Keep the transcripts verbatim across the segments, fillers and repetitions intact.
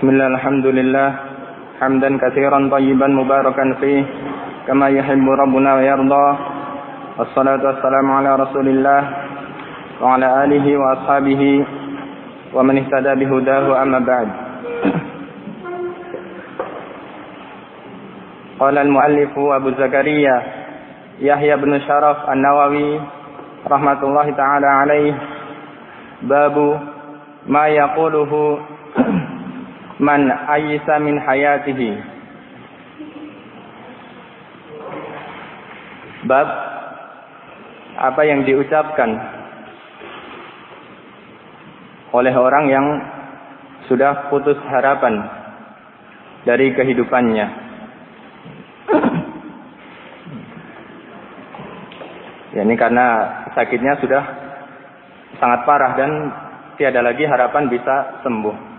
Bismillah, alhamdulillah, hamdan katsiran tayyiban mubarakan fih, kama yuhibbu rabbuna wa yarda. Wassalatu wassalamu ala Rasulillah wa ala alihi wa ashabihi wa man ihtada bihudahu, amma ba'd. Qala al-muallifu Abu Zakaria Yahya bin Syaraf An-Nawawi rahmatullahi ta'ala alaih, babu ma yaquluhu man ayisa min hayatihi. Bab apa yang diucapkan oleh orang yang sudah putus harapan dari kehidupannya. Ya, ini karena sakitnya sudah sangat parah dan tiada lagi harapan bisa sembuh.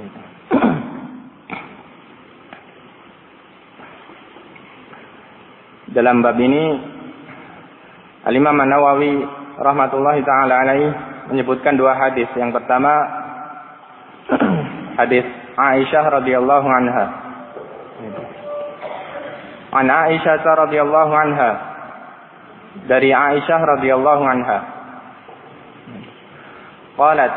Dalam bab ini Al-Imam An-Nawawi rahmatullahi ta'ala alaih menyebutkan dua hadis. Yang pertama hadis Aisyah radhiyallahu anha. An Aisyah radhiyallahu anha, dari Aisyah radhiyallahu anha, qalat,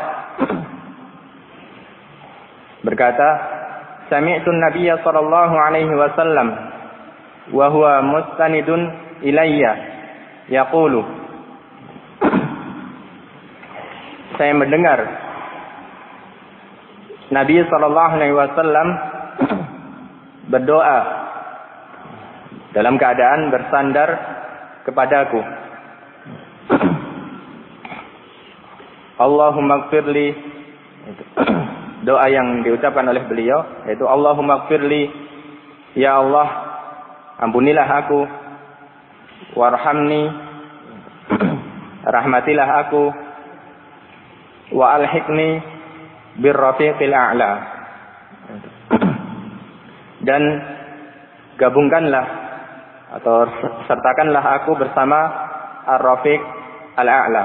berkata, sami'tu an-nabiyya sallallahu alaihi wasallam wa huwa mustanidun ilayya yaqulu, saya mendengar Nabi sallallahu alaihi wasallam berdoa dalam keadaan bersandar kepadaku. Allahumma ighfirli, doa yang diucapkan oleh beliau yaitu Allahumma ighfirli, ya Allah ampunilah aku, warhamni, rahmatilah aku, wa alhiqni birrafiqil a'la, dan gabungkanlah atau sertakanlah aku bersama ar-rafiq al-a'la.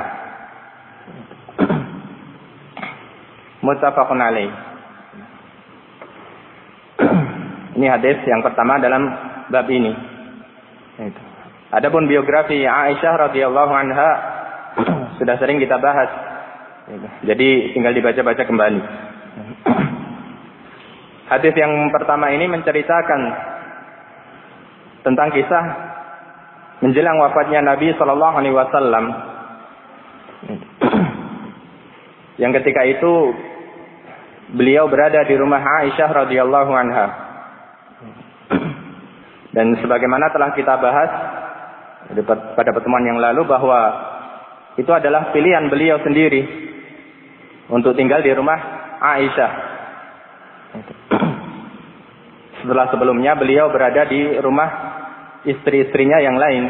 Muttafaqun alaih. Ini hadis yang pertama dalam bab ini. Adapun biografi Aisyah radhiyallahu anha sudah sering kita bahas. Jadi tinggal dibaca-baca kembali. Hadis yang pertama ini menceritakan tentang kisah menjelang wafatnya Nabi sallallahu alaihi wasallam. Yang ketika itu beliau berada di rumah Aisyah radhiyallahu anha. Dan sebagaimana telah kita bahas pada pertemuan yang lalu bahwa itu adalah pilihan beliau sendiri untuk tinggal di rumah Aisyah. Setelah sebelumnya beliau berada di rumah istri-istrinya yang lain.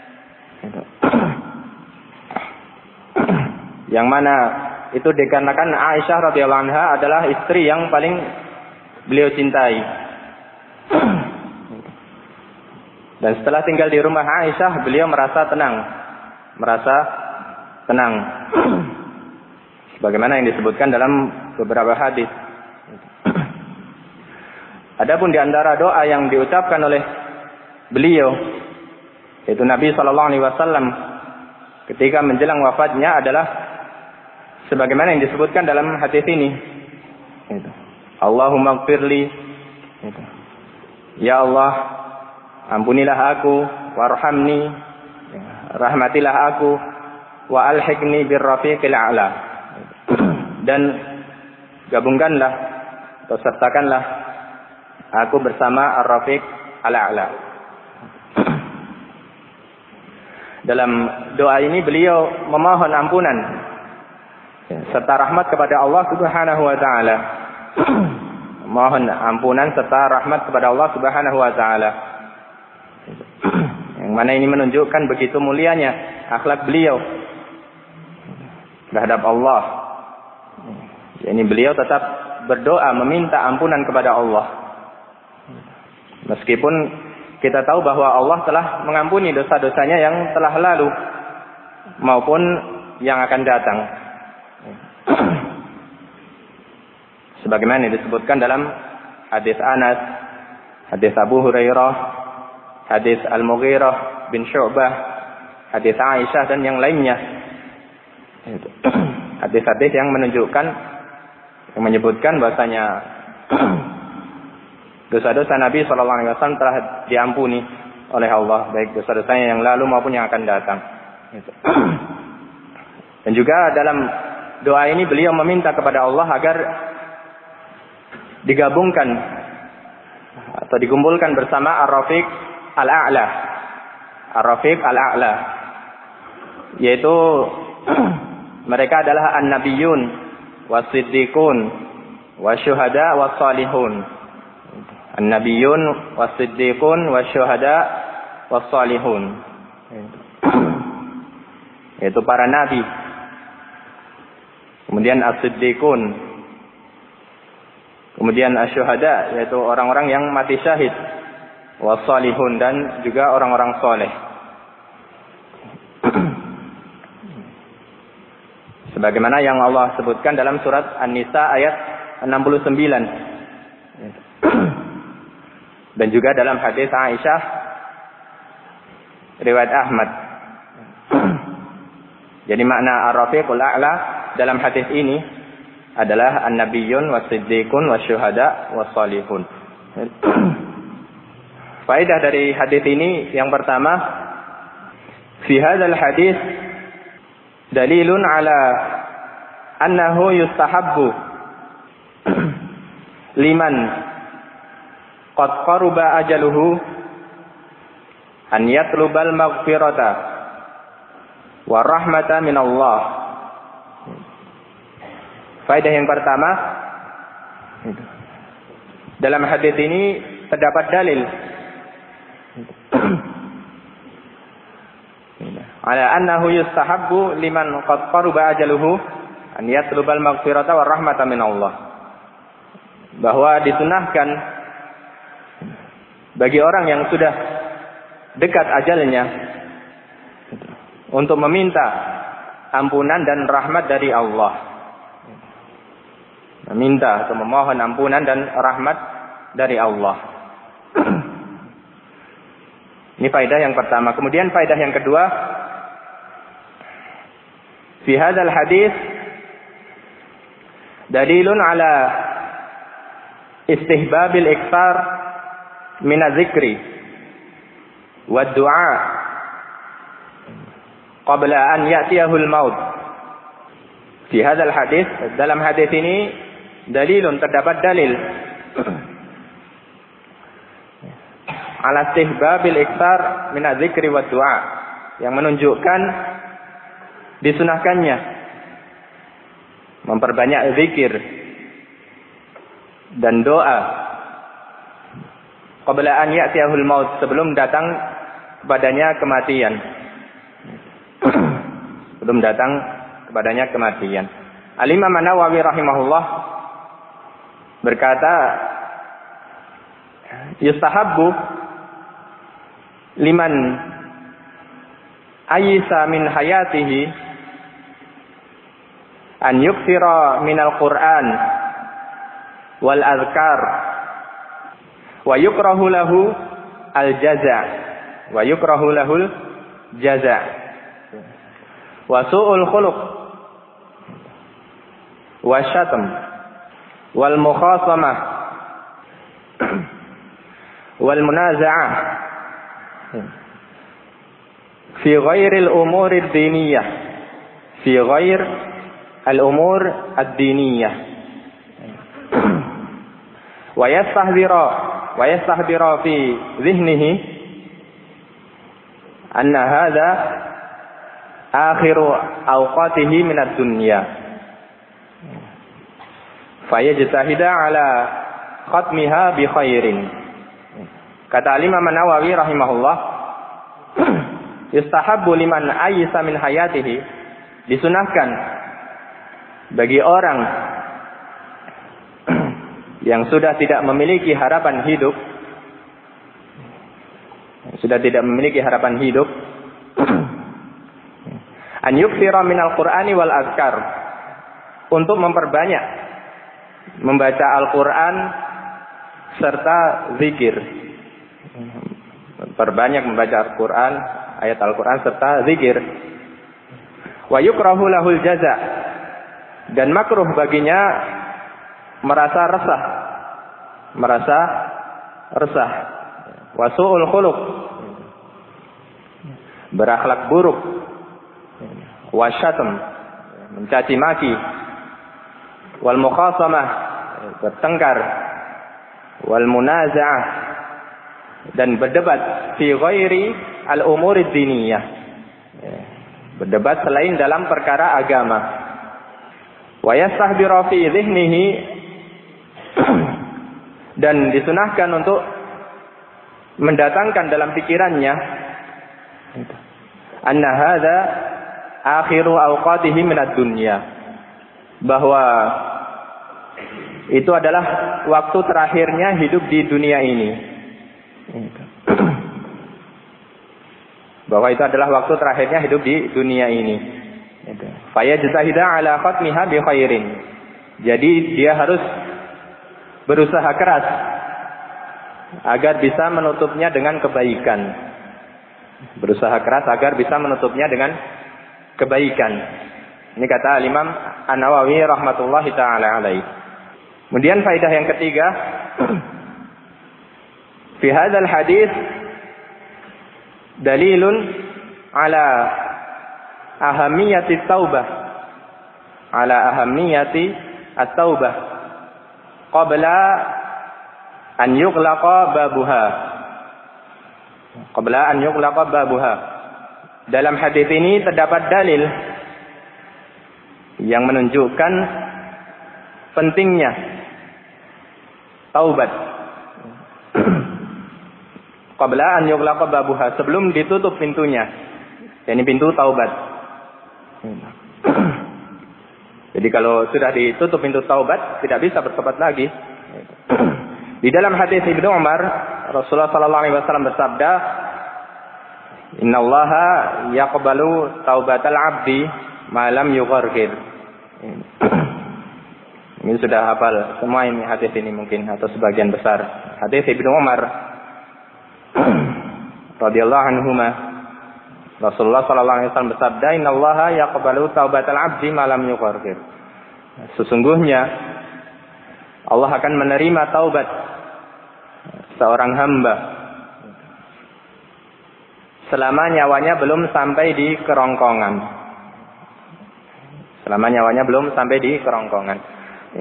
Yang mana itu dikarenakan Aisyah radhiyallahu anha adalah istri yang paling beliau cintai. Dan setelah tinggal di rumah Aisyah, beliau merasa tenang. Merasa tenang. Sebagaimana yang disebutkan dalam beberapa hadis. Adapun di antara doa yang diucapkan oleh beliau, yaitu Nabi sallallahu alaihi wasallam ketika menjelang wafatnya adalah sebagaimana yang disebutkan dalam hadis ini. Allahumma ighfirli, ya Allah ampunilah aku, warhamni, rahmatilah aku, wa alhiqni birrafiqil a'la, dan gabungkanlah atau sertakanlah aku bersama ar-rafiq al-a'la. Dalam doa ini beliau memohon ampunan serta rahmat kepada Allah Subhanahu wa taala. Mohon ampunan serta rahmat kepada Allah Subhanahu wa taala. Yang mana ini menunjukkan begitu mulianya akhlak beliau terhadap Allah. Ini beliau tetap berdoa meminta ampunan kepada Allah. Meskipun kita tahu bahwa Allah telah mengampuni dosa-dosanya yang telah lalu maupun yang akan datang. sebagaimana disebutkan dalam hadis Anas, hadis Abu Hurairah, hadis Al-Mughirah bin Syu'bah, hadis Aisyah dan yang lainnya. Hadis-hadis yang menunjukkan, yang menyebutkan bahasanya dosa-dosa Nabi shallallahu alaihi wasallam telah diampuni oleh Allah, baik dosa-dosanya yang lalu maupun yang akan datang. Dan juga dalam doa ini beliau meminta kepada Allah agar digabungkan atau dikumpulkan bersama Ar-Rafiq Al-A'la. Ar-Rafiq Al-A'la, yaitu mereka adalah An-Nabiyyun Was-Siddiqun Wasyuhada Was-Salihun. An-Nabiyyun Was-Siddiqun Wasyuhada Was-Salihun, yaitu para nabi. Kemudian As-Siddiqun, kemudian Asyuhada, yaitu orang-orang yang mati syahid. Was-Salihun, dan juga orang-orang soleh. Sebagaimana yang Allah sebutkan dalam surat An-Nisa ayat enam puluh sembilan. Dan juga dalam hadis Aisyah riwayat Ahmad. Jadi makna Ar-Rafiqul A'la dalam hadis ini adalah An-Nabiyyun Was-Siddiqun Wasyuhada Was-Salihun. Faedah dari hadis ini yang pertama, fi hadzal hadis dalilun ala annahu yustahabbu liman qad qaruba ajaluhu an yatlubal maghfirata wa rahmata min Allah. Faedah yang pertama, dalam hadis ini terdapat dalil ala annahu yustahabbu liman qad qaruba ajaluhu an yatlubal maghfirata wa rahmata min Allah, bahwa disunahkan bagi orang yang sudah dekat ajalnya untuk meminta ampunan dan rahmat dari Allah. Meminta atau memohon ampunan dan rahmat dari Allah. Ini faedah yang pertama. Kemudian faedah yang kedua, fi hadzal hadis dalilun ala istihbabil iktsar min az-zikri wad du'a qabla an ya'tiyahul maut. Fi hadzal hadis, dalam hadis ini dalilun, terdapat dalil ala istihbabil iktsar min az-zikri wad du'a, yang menunjukkan disunahkannya memperbanyak zikir dan doa qabla an ya'tiyahul maut, sebelum datang kepadanya kematian. Sebelum datang kepadanya kematian. Al-Imam An-Nawawi rahimahullah berkata, yustahabbu liman ayisa min hayatihi an yukthira minal Qur'an wal azkar wa yukrahu lahu al-jaza' wa yukrahu lahul jaza' wa su'ul khuluq wa syatm wal mukhasamah wal munaza'ah fi ghairil umuri ad-diniyah fi ghair al-umur ad-diniyah wa yastahdhira wa yastahdhira fi dhihnihi anna hadha akhiru awqatihi min ad-dunya fayajtahida ala khatmiha bi khairin. Kata Imam An-Nawawi rahimahullah, yustahabbu liman ayisa min hayatihi, disunahkan bagi orang yang sudah tidak memiliki harapan hidup, sudah tidak memiliki harapan hidup, an yukthira minal Qur'ani wal azkar, untuk memperbanyak membaca Al-Quran serta zikir. Perbanyak membaca Al-Quran, ayat Al-Quran serta zikir. Wa yukrahu lahul jaza, dan makruh baginya merasa resah, merasa resah. Wa su'ul khuluq, berakhlak buruk. Wa syatm, mencaci maki. Wal mukhasamah, bertengkar. Wal munaza'ah, dan berdebat fi ghairi al-umuri diniyah, berdebat selain dalam perkara agama. Wa yastahbiru fi dhihnihi, dan disunahkan untuk mendatangkan dalam pikirannya anna hadza akhiru awqatihi minad dunya, bahwa itu adalah waktu terakhirnya hidup di dunia ini. Bahwa itu adalah waktu terakhirnya hidup di dunia ini. Fayajtahida ala khatmiha bi khairin. Jadi dia harus berusaha keras agar bisa menutupnya dengan kebaikan. Berusaha keras agar bisa menutupnya dengan kebaikan. Ini kata Imam An-Nawawi rahmatullahi taala alaihi. Kemudian faedah yang ketiga, fi hadzal hadis dalilun ala ahamiyati taubah, ala ahamiyati at-taubah qabla an yughlaqa babuha, qabla an yughlaqa babuha. Dalam hadis ini terdapat dalil yang menunjukkan pentingnya taubat qabla an yughlaqa babuha, sebelum ditutup pintunya. Ini pintu taubat. Jadi kalau sudah ditutup pintu taubat, tidak bisa bertobat lagi. Di dalam hadis Ibnu Umar, Rasulullah sallallahu alaihi wasallam bersabda, "Innallaha yaqbalu taubatal 'abdi ma lam yughargir." Ini sudah hafal semua ini hadis ini mungkin, atau sebagian besar. Hadis Ibnu Umar radhiyallahu anhuma, Rasulullah sallallahu alaihi wasallam bersabda, "Innallaha yaqbalu taubatal 'abdi ma lam yughargir." Sesungguhnya Allah akan menerima taubat seorang hamba selama nyawanya belum sampai di kerongkongan. Selama nyawanya belum sampai di kerongkongan.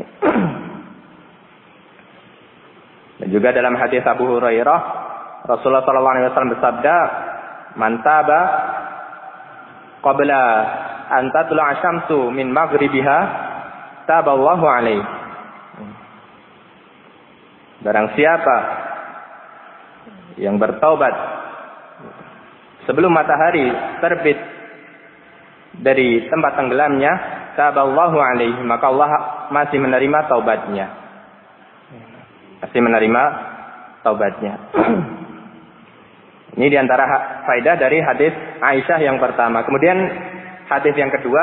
Dan juga dalam hadis Abu Hurairah, Rasulullah sallallahu alaihi wasallam bersabda, "Man taba qabla an tatlu'a syamsu min maghribiha, taballahu alaihi." Barang siapa yang bertaubat sebelum matahari terbit dari tempat tenggelamnya, taballahu alaihi, maka Allah masih menerima taubatnya. Masih menerima taubatnya. Ini diantara faedah dari hadis Aisyah yang pertama. Kemudian hadis yang kedua,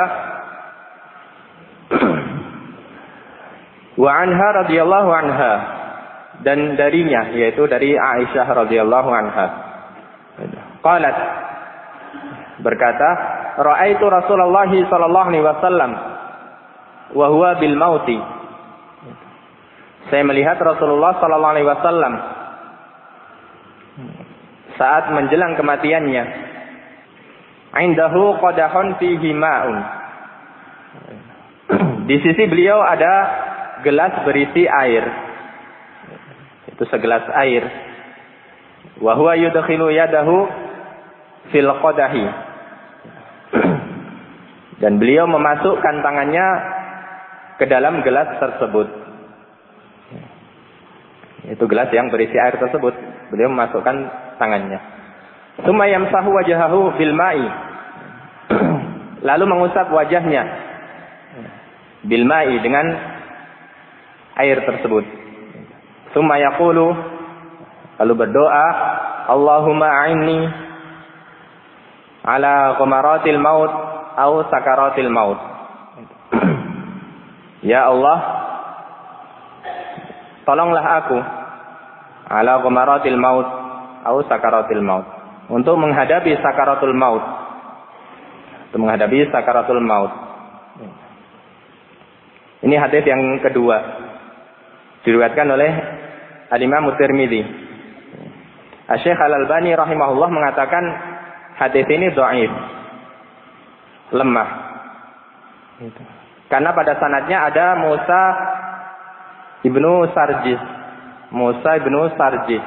wa anha radhiyallahu anha, dan darinya, yaitu dari Aisyah radhiyallahu anha. Qalat, berkata, ra'aitu Rasulullah sallallahu alaihi wasallam wa huwa bil mauti. Saya melihat Rasulullah sallallahu alaihi wasallam saat menjelang kematiannya. Indahu qadahun fihi ma'un. Di sisi beliau ada gelas berisi air. Itu segelas air. Wa huwa yudkhilu yadahu fil qadahi. Dan beliau memasukkan tangannya ke dalam gelas tersebut. Itu gelas yang berisi air tersebut. Beliau memasukkan tangannya. Tsumma yamsahu wajhahu bil ma'i. Lalu mengusap wajahnya bil ma'i, dengan air tersebut. Tsumma yaqulu, lalu berdoa, Allahumma a'inni ala qamaratil maut au sakaratil maut. Ya Allah, tolonglah aku ala ghamaratil maut atau sakaratil maut, untuk menghadapi sakaratul maut, untuk menghadapi sakaratul maut. Ini hadis yang kedua, diriwayatkan oleh Al-Imam Tirmidzi. Asy-Syaikh Al-Albani rahimahullah mengatakan hadis ini dhaif, lemah. Karena pada sanadnya ada Musa ibnu Sarjis, Musa ibnu Sarjis,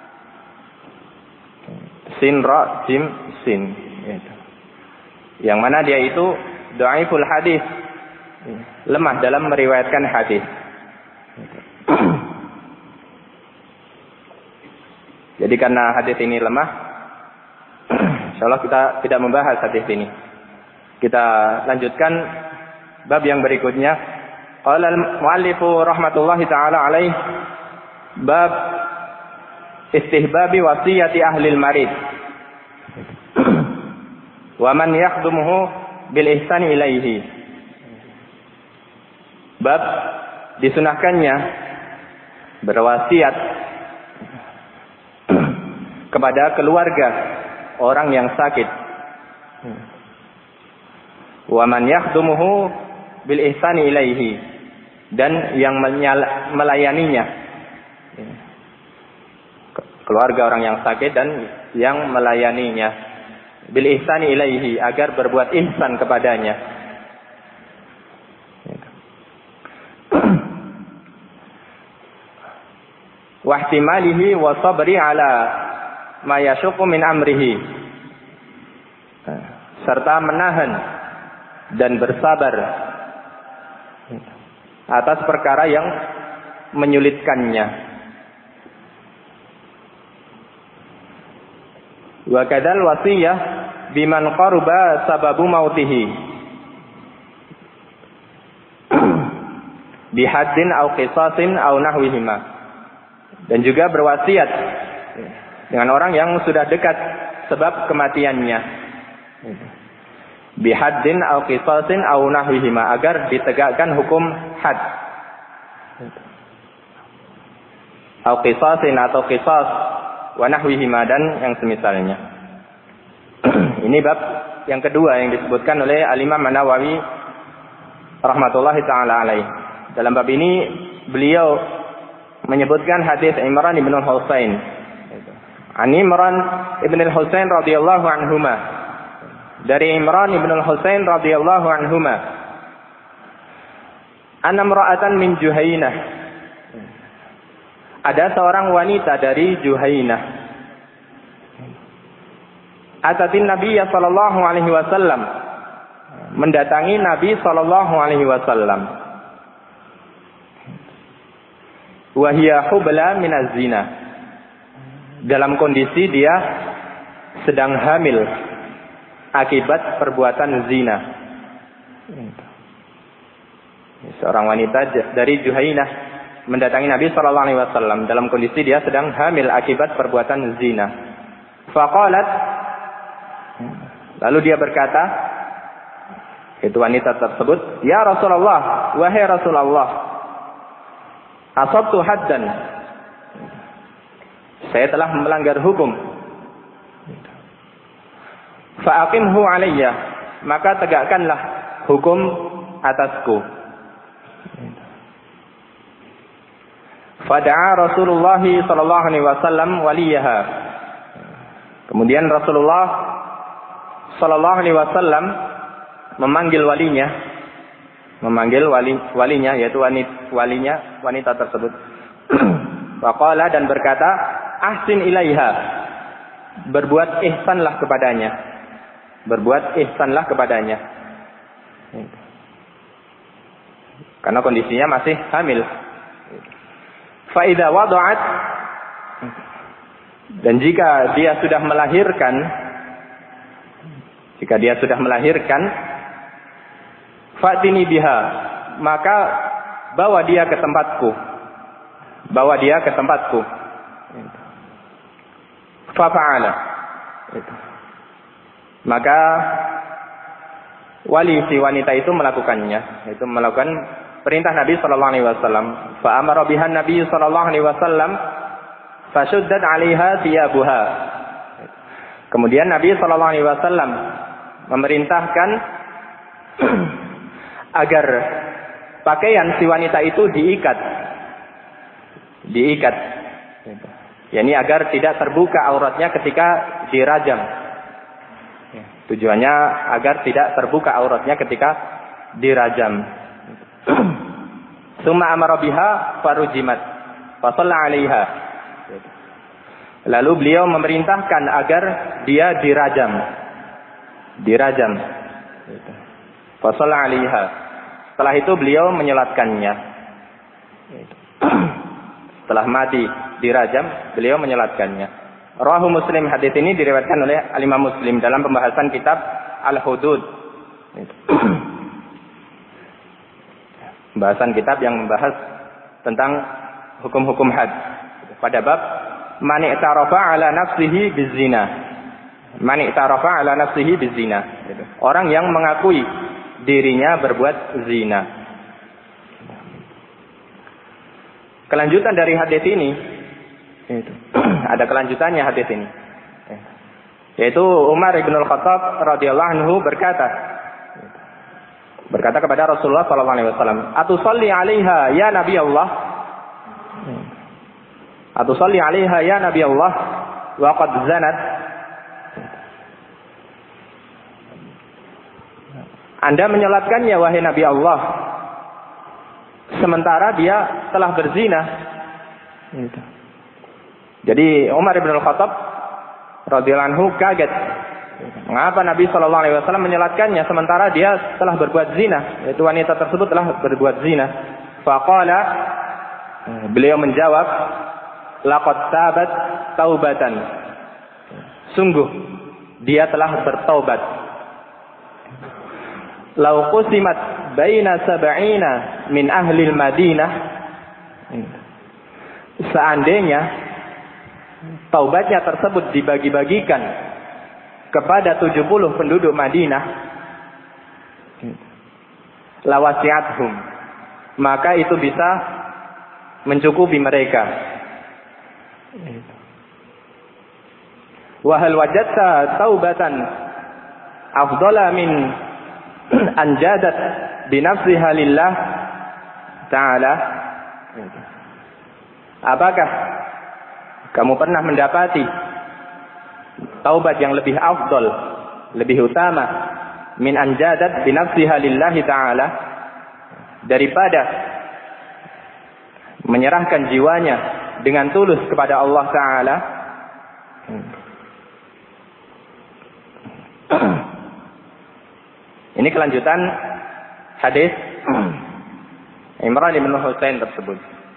sin ra jim sin, yang mana dia itu dhaiful hadis, lemah dalam meriwayatkan hadis. Jadi karena hadis ini lemah, insyaallah kita tidak membahas hadis ini. Kita lanjutkan bab yang berikutnya. Qala al-muallifu rahmatullahi taala alaih, bab istihbabi wasiyati ahli al-marid wa man yakhdumuhu bil ihsani ilaihi. Bab disunahkannya berwasiat kepada keluarga orang yang sakit. Wa man yakhdumuhu bil ihsani ilaihi, dan yang melayaninya. Keluarga orang yang sakit dan yang melayaninya. Bil ihsani ilaihi, agar berbuat ihsan kepadanya. Wa ihtimalihi wa sabri ala ma yashuqu min amrihi, serta menahan dan bersabar atas perkara yang menyulitkannya. Wa kadzal wasiyah biman qaruba sababu mautihi bihaddin au qisasin au nahwihima. Dan juga berwasiat dengan orang yang sudah dekat sebab kematiannya, bihaddin au qisasin au nahwihima, agar ditegakkan hukum had, au qisasin atau qisas, wa nahwihima, dan yang semisalnya. Ini bab yang kedua yang disebutkan oleh Al-Imam An-Nawawi rahmatullahi taala alaih. Dalam bab ini beliau menyebutkan hadis Imran ibn al-Husain. An Imran ibn al-Husain radhiyallahu anhuma. Dari Imran ibn al-Husain radhiyallahu anhuma. Anna imra'atan min Juhainah. Ada seorang wanita dari Juhainah. Atatin Nabi sallallahu alaihi wasallam. Mendatangi Nabi sallallahu alaihi wasallam. Wahia hubla minaz zina, dalam kondisi dia sedang hamil akibat perbuatan zina. Seorang wanita dari Juhainah mendatangi Nabi sallallahu alaihi wasallam dalam kondisi dia sedang hamil akibat perbuatan zina. Faqalat, lalu dia berkata, itu wanita tersebut, ya Rasulullah, wahai Rasulullah, asabtu haddan, saya telah melanggar hukum. Fa'aqimhu alayya, maka tegakkanlah hukum atasku. Fada'a Rasulullah sallallahu alaihi wasallam waliyaha. Kemudian Rasulullah sallallahu alaihi wasallam memanggil walinya, memanggil wali walinya yaitu wanita walinya wanita tersebut. Waqala, dan berkata, ahsin ilaiha, berbuat ihsanlah kepadanya, berbuat ihsanlah kepadanya, karena kondisinya masih hamil. Fa idza wada'at, dan jika dia sudah melahirkan, jika dia sudah melahirkan, fa'tini biha, maka bawa dia ke tempatku, bawa dia ke tempatku. Fa'ala, maka wali si wanita itu melakukannya, itu melakukan perintah Nabi sallallahu alaihi wasallam. Fa amara biha Nabi sallallahu alaihi wasallam fashuddat 'alaiha thiyabuha. Kemudian Nabi sallallahu alaihi wasallam memerintahkan agar pakaian si wanita itu diikat. Diikat. yakni agar tidak terbuka auratnya ketika dirajam. Tujuannya agar tidak terbuka auratnya ketika dirajam. Summa amara biha farujimat fa shalla 'alaiha. Lalu beliau memerintahkan agar dia dirajam. Dirajam. Fa shalla 'alaiha. Setelah itu beliau menyolatkannya. Setelah mati dirajam, beliau menyolatkannya. Rawahu Muslim, hadis ini diriwayatkan oleh Al-Imam Muslim dalam pembahasan kitab Al-Hudud. Pembahasan kitab yang membahas tentang hukum-hukum had. Pada bab man i'tarafa ala nafsihi bizina. Man i'tarafa ala nafsihi bizina. Orang yang mengakui dirinya berbuat zina. Kelanjutan dari hadis ini, itu. Ada kelanjutannya hadis ini. Yaitu Umar bin Al-Khattab radhiyallahu anhu berkata, berkata kepada Rasulullah sallallahu alaihi wasallam, "Atusalli 'alaiha ya Nabi Allah?" Atusalli 'alaiha ya Nabi Allah wa qad zanat. Anda menyolatkannya wahai Nabi Allah, sementara dia telah berzina. Gitu. Jadi Umar bin Al-Khattab radhiyallahu anhu kaget. Mengapa Nabi sallallahu alaihi wasallam menyolatkannya sementara dia telah berbuat zina? Yaitu wanita tersebut telah berbuat zina. Faqala, beliau menjawab, laqad tabat taubatan. Sungguh dia telah bertaubat. Lau qusimat baina sab'ina min ahli al-Madinah. Seandainya taubatnya tersebut dibagi-bagikan kepada tujuh puluh penduduk Madinah, lawasi'athum, maka itu bisa mencukupi mereka. Wa hal wajadta taubatan afdala min anjadat binafsiha lillah ta'ala. Apakah kamu pernah mendapati taubat yang lebih afdal, lebih utama min anjadat binafsiha lillah ta'ala, daripada menyerahkan jiwanya dengan tulus kepada Allah Ta'ala? Ini kelanjutan hadis Imran bin Husain tersebut.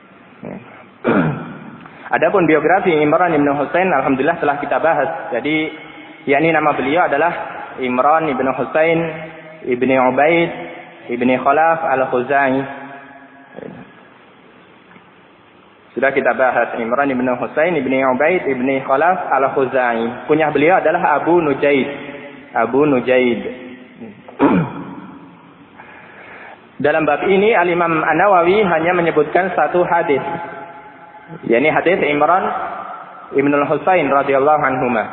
Adapun biografi Imran bin Husain alhamdulillah telah kita bahas. Jadi yakni nama beliau adalah Imran bin Husain ibni Ubaid ibni Khalaf al-Khuzai. Sudah kita bahas Imran bin Husain ibni Ubaid ibni Khalaf al-Khuzai. Kunyah beliau adalah Abu Nujaid. Abu Nujaid. Dalam bab ini Al-Imam An-Nawawi hanya menyebutkan satu hadis, yakni hadis Imran Ibn Husain radhiyallahu anhuma.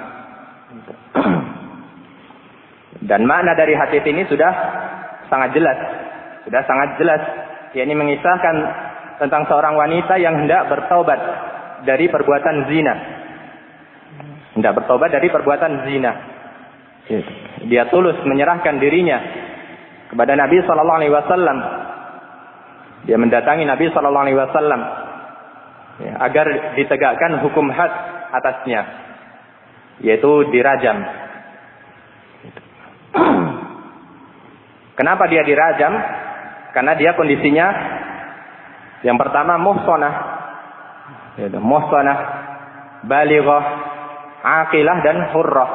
Dan makna dari hadis ini sudah sangat jelas, sudah sangat jelas, yakni mengisahkan tentang seorang wanita yang hendak bertaubat dari perbuatan zina. Hendak bertaubat dari perbuatan zina. Dia tulus menyerahkan dirinya kepada Nabi sallallahu alaihi wasallam. Dia mendatangi Nabi sallallahu alaihi wasallam ya, agar ditegakkan hukum had atasnya, yaitu dirajam. Kenapa dia dirajam? Karena dia kondisinya yang pertama muhsanah, yaitu muhsanah, balighah, aqilah dan hurrah.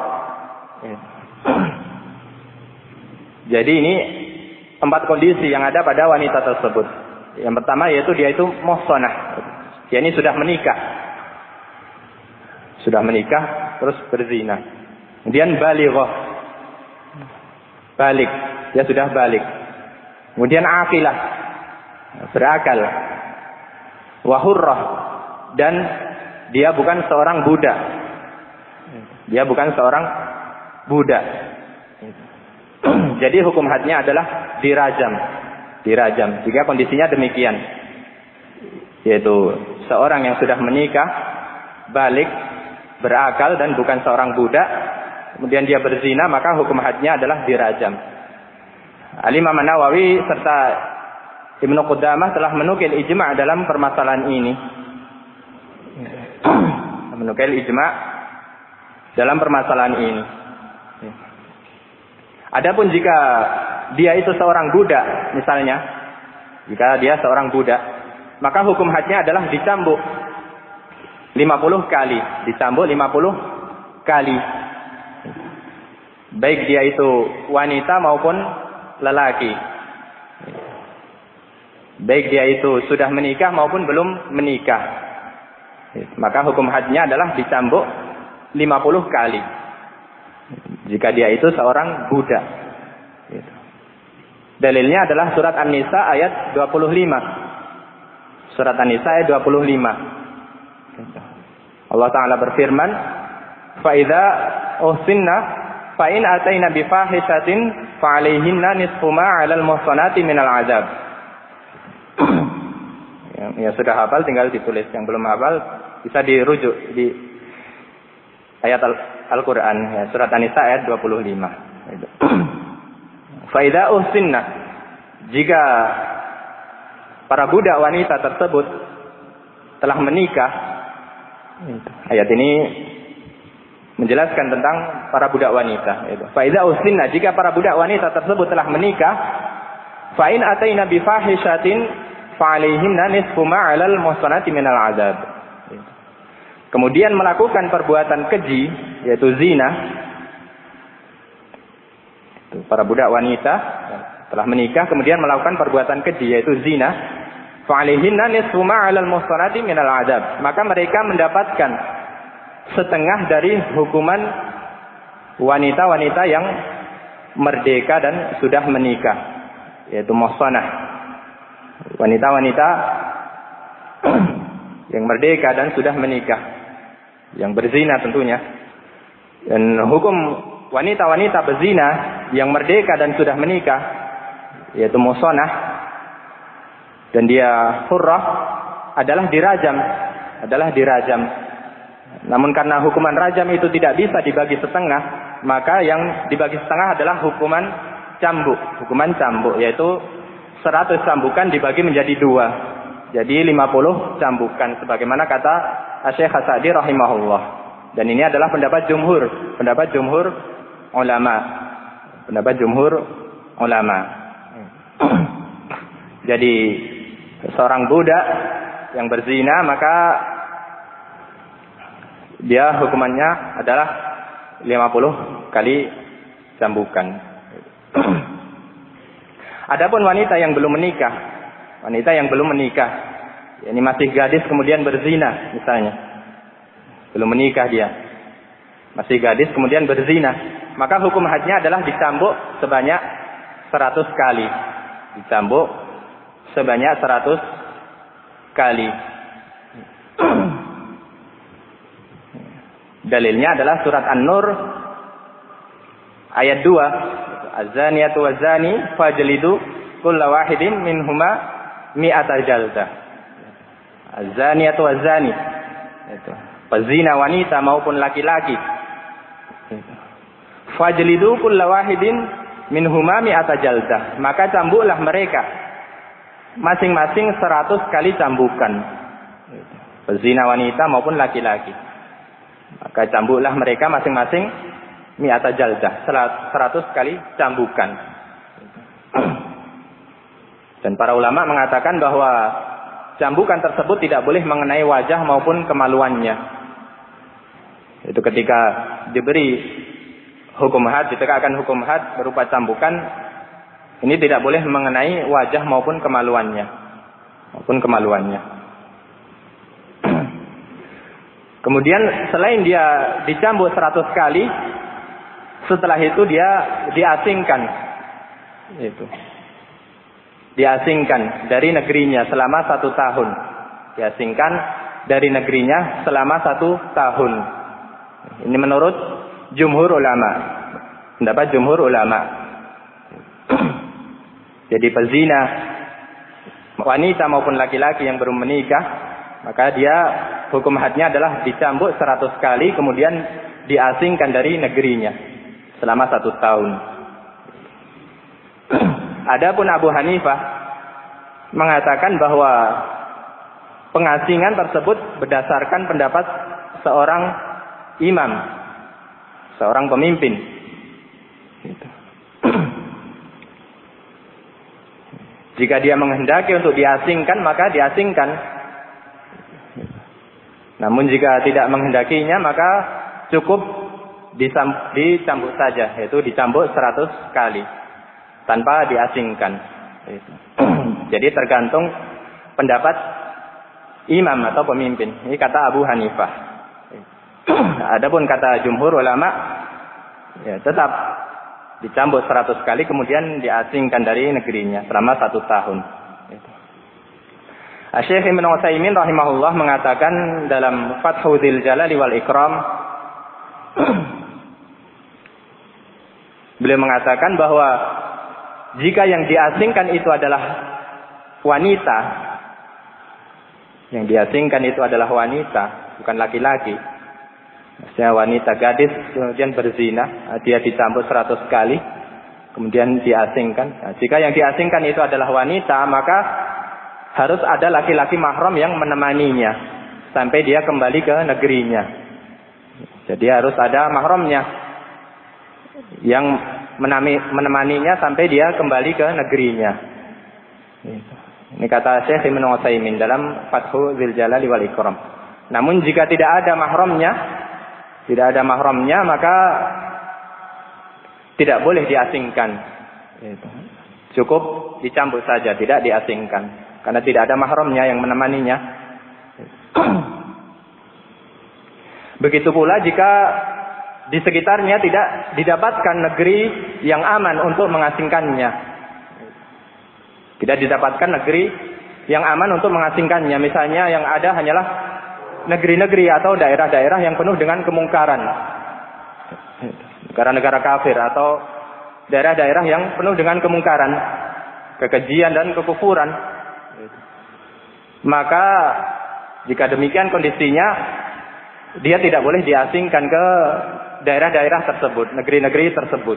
Jadi ini empat kondisi yang ada pada wanita tersebut. Yang pertama yaitu dia itu muhsanah. Dia ini sudah menikah. Sudah menikah terus berzina. Kemudian balighah. Balik, dia sudah balik. Kemudian aqilah. berakal. Wa hurrah, dan dia bukan seorang budak. Dia bukan seorang budak. Jadi hukum hadnya adalah dirajam. Dirajam jika kondisinya demikian. Yaitu seorang yang sudah menikah, balik, berakal dan bukan seorang budak, kemudian dia berzina, maka hukum hadnya adalah dirajam. Al-Imam Nawawi serta Ibnu Qudamah telah menukil ijma' dalam permasalahan ini. Menukil ijma' dalam permasalahan ini. Adapun jika dia itu seorang budak, misalnya, jika dia seorang budak, maka hukum hadnya adalah dicambuk lima puluh kali, dicambuk lima puluh kali. Baik dia itu wanita maupun lelaki. Baik dia itu sudah menikah maupun belum menikah. Maka hukum hadnya adalah dicambuk lima puluh kali. Jika dia itu seorang budak. Dalilnya adalah surat An-Nisa ayat dua puluh lima. Surat An-Nisa ayat dua puluh lima. Allah Ta'ala berfirman, فَإِذَا أُحْصِنَّ فَإِنْ أَتَيْنَ بِفَاحِشَةٍ فَعَلَيْهِنَّ نِصْفُ مَا عَلَى الْمُحْصَنَاتِ مِنَ الْعَذَابِ. Ya, sudah hafal tinggal ditulis. Yang belum hafal bisa dirujuk di ayat Al-Quran, ya, surat An-Nisa ayat dua puluh lima. فَإِذَا أُحْصِنَّ, jika para budak wanita tersebut telah menikah. Ayat ini menjelaskan tentang para budak wanita. Faiza usinna, jika para budak wanita tersebut telah menikah, fa in ataina bi fahishatin fa alaihinna nisfu ma 'alal muhsanati minal 'adzab. Kemudian melakukan perbuatan keji, yaitu zina. Para budak wanita telah menikah kemudian melakukan perbuatan keji, yaitu zina. Fa'alihinna nisfu ma 'alal muhsanati minal 'adzab. Maka mereka mendapatkan setengah dari hukuman wanita-wanita yang merdeka dan sudah menikah, yaitu muhsanah. Wanita-wanita yang merdeka dan sudah menikah, yang berzina tentunya. Dan hukum wanita-wanita berzina yang merdeka dan sudah menikah, yaitu muhsanah, dan dia hurrah, adalah dirajam, adalah dirajam. Namun karena hukuman rajam itu tidak bisa dibagi setengah, maka yang dibagi setengah adalah hukuman cambuk, hukuman cambuk, yaitu seratus cambukan dibagi menjadi dua, jadi lima puluh cambukan, sebagaimana kata Syekh As-Sa'di rahimahullah. Dan ini adalah pendapat jumhur, pendapat jumhur ulama, pendapat jumhur ulama. Jadi seorang budak yang berzina, maka dia hukumannya adalah lima puluh kali cambukan. Adapun wanita yang belum menikah, wanita yang belum menikah, ini masih gadis kemudian berzina misalnya, belum menikah dia, masih gadis kemudian berzina, maka hukum hadnya adalah dicambuk sebanyak seratus kali, dicambuk sebanyak seratus kali. Dalilnya adalah surat An-Nur ayat dua. Az-zaniyatu waz-zani fajlidu kulla wahidin minhuma mi'ata jaldah. Az-zaniyatu waz-zani, itu pezina wanita maupun laki-laki. Fajlidu kulla wahidin minhuma mi'ata jaldah. Maka cambuklah mereka masing-masing seratus kali cambukan. Pezina wanita maupun laki-laki. Maka cambuklah mereka masing-masing mi'ata jaldah, seratus kali cambukan. Dan para ulama mengatakan bahwa cambukan tersebut tidak boleh mengenai wajah maupun kemaluannya. Itu ketika diberi hukum had, ditegakkan hukum had berupa cambukan, ini tidak boleh mengenai wajah maupun kemaluannya, maupun kemaluannya. Kemudian selain dia dicambuk seratus kali, setelah itu dia diasingkan. Itu. diasingkan dari negerinya selama satu tahun. Diasingkan dari negerinya selama satu tahun. Ini menurut jumhur ulama. Pendapat jumhur ulama. Jadi pezina, wanita maupun laki-laki yang belum menikah, maka dia hukum hadnya adalah dicambuk seratus kali, kemudian diasingkan dari negerinya selama satu tahun. Adapun Abu Hanifah mengatakan bahwa pengasingan tersebut berdasarkan pendapat seorang imam, seorang pemimpin. Jika dia menghendaki untuk diasingkan, maka diasingkan. Namun jika tidak menghendakinya, maka cukup dicambuk saja, yaitu dicambuk seratus kali tanpa diasingkan. Jadi tergantung pendapat imam atau pemimpin. Ini kata Abu Hanifah. Adapun kata jumhur ulama, ya tetap dicambuk seratus kali kemudian diasingkan dari negerinya selama satu tahun. Syekh Ibnu Utsaimin rahimahullah mengatakan dalam Fathul Jalali wal Ikram, beliau mengatakan bahwa jika yang diasingkan itu adalah wanita, yang diasingkan itu adalah wanita, bukan laki-laki. Maksudnya wanita gadis kemudian berzina, dia dicambuk seratus kali, kemudian diasingkan. Nah, jika yang diasingkan itu adalah wanita, maka harus ada laki-laki mahram yang menemaninya sampai dia kembali ke negerinya. Jadi harus ada mahramnya yang menemaninya sampai dia kembali ke negerinya. Ini kata Syekh Ibnu Utsaimin dalam Fathul Jalali wal Ikram. Namun jika tidak ada mahramnya, tidak ada mahramnya, maka tidak boleh diasingkan. Cukup dicambuk saja, tidak diasingkan, karena tidak ada mahramnya yang menemaninya. Begitu pula jika di sekitarnya tidak didapatkan negeri yang aman untuk mengasingkannya. Tidak didapatkan negeri yang aman untuk mengasingkannya. Misalnya yang ada hanyalah negeri-negeri atau daerah-daerah yang penuh dengan kemungkaran. Negara-negara kafir atau daerah-daerah yang penuh dengan kemungkaran, kekejian dan kekufuran. Maka jika demikian kondisinya, dia tidak boleh diasingkan ke daerah-daerah tersebut, negeri-negeri tersebut.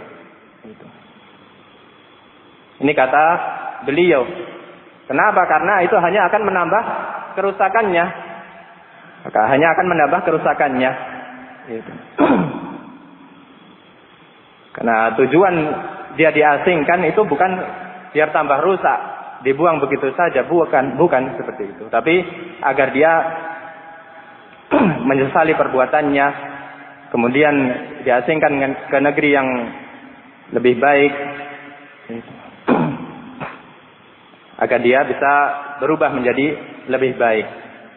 Ini kata beliau. Kenapa? Karena itu hanya akan menambah kerusakannya. Maka hanya akan menambah kerusakannya. Karena tujuan dia diasingkan itu bukan biar tambah rusak, dibuang begitu saja, bukan, bukan seperti itu. Tapi agar dia menyesali perbuatannya, kemudian diasingkan ke negeri yang lebih baik, agar dia bisa berubah menjadi lebih baik.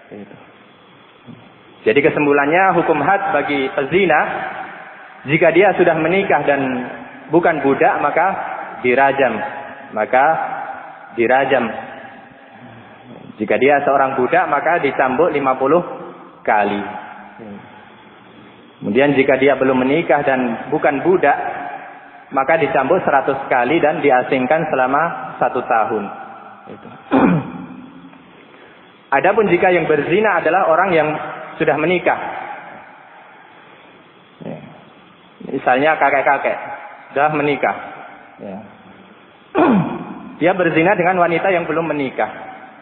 Jadi kesimpulannya, hukum had bagi pezina, jika dia sudah menikah dan bukan budak, maka dirajam, maka dirajam. Jika dia seorang budak, maka dicambuk lima puluh kali. Kemudian jika dia belum menikah dan bukan budak, maka dicambuk seratus kali dan diasingkan selama satu tahun. Adapun jika yang berzina adalah orang yang sudah menikah, misalnya kakek-kakek sudah menikah, dia berzina dengan wanita yang belum menikah,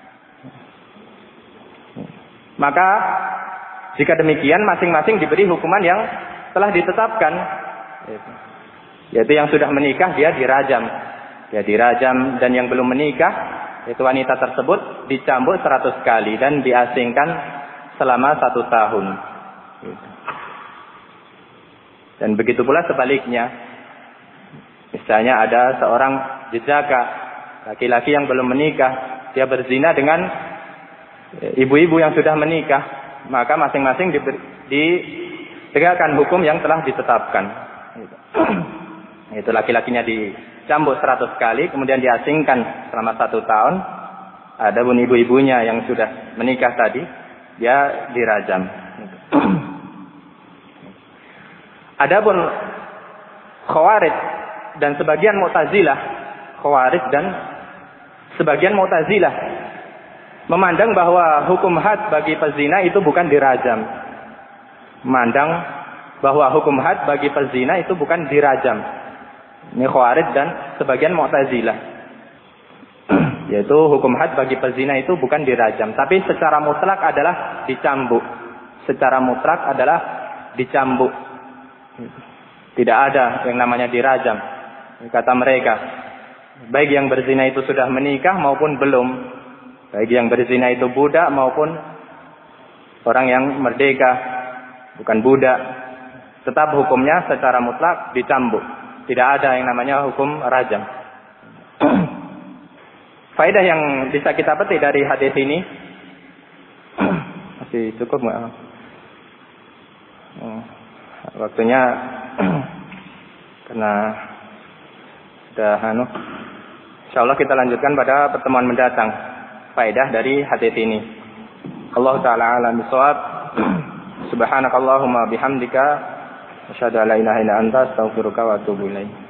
maka jika demikian masing-masing diberi hukuman yang telah ditetapkan, yaitu yang sudah menikah dia dirajam, dia dirajam, dan yang belum menikah, yaitu wanita tersebut, dicambuk seratus kali dan diasingkan selama satu tahun. Dan begitu pula sebaliknya. Misalnya ada seorang jejaka, laki-laki yang belum menikah, dia berzina dengan ibu-ibu yang sudah menikah, maka masing-masing ditegakkan hukum yang telah ditetapkan. Itu laki-lakinya di dicambuk seratus kali, kemudian diasingkan selama satu tahun. Ada pun ibu-ibunya yang sudah menikah tadi, dia dirajam. Adapun Khawarij dan sebagian Mu'tazilah, Khawarij dan sebagian Mu'tazilah memandang bahwa hukum had bagi pezina itu bukan dirajam. Memandang bahwa hukum had bagi pezina itu bukan dirajam. Ini Khawarij dan sebagian Mu'tazilah. Yaitu hukum had bagi pezina itu bukan dirajam, tapi secara mutlak adalah dicambuk. Secara mutlak adalah dicambuk. Tidak ada yang namanya dirajam. Kata mereka, baik yang berzina itu sudah menikah maupun belum, baik yang berzina itu budak maupun orang yang merdeka, bukan budak, tetap hukumnya secara mutlak dicambuk. Tidak ada yang namanya hukum rajam. Faedah yang bisa kita petik dari hadis ini, masih cukup nggak? Waktunya karena sudah anu. Insyaallah kita lanjutkan pada pertemuan mendatang. Faedah dari hadis ini. Allah taala alam bisawab. Subhanakallahumma bihamdika asyhadu an la ilaha illa anta astaghfiruka wa atubu ilaik.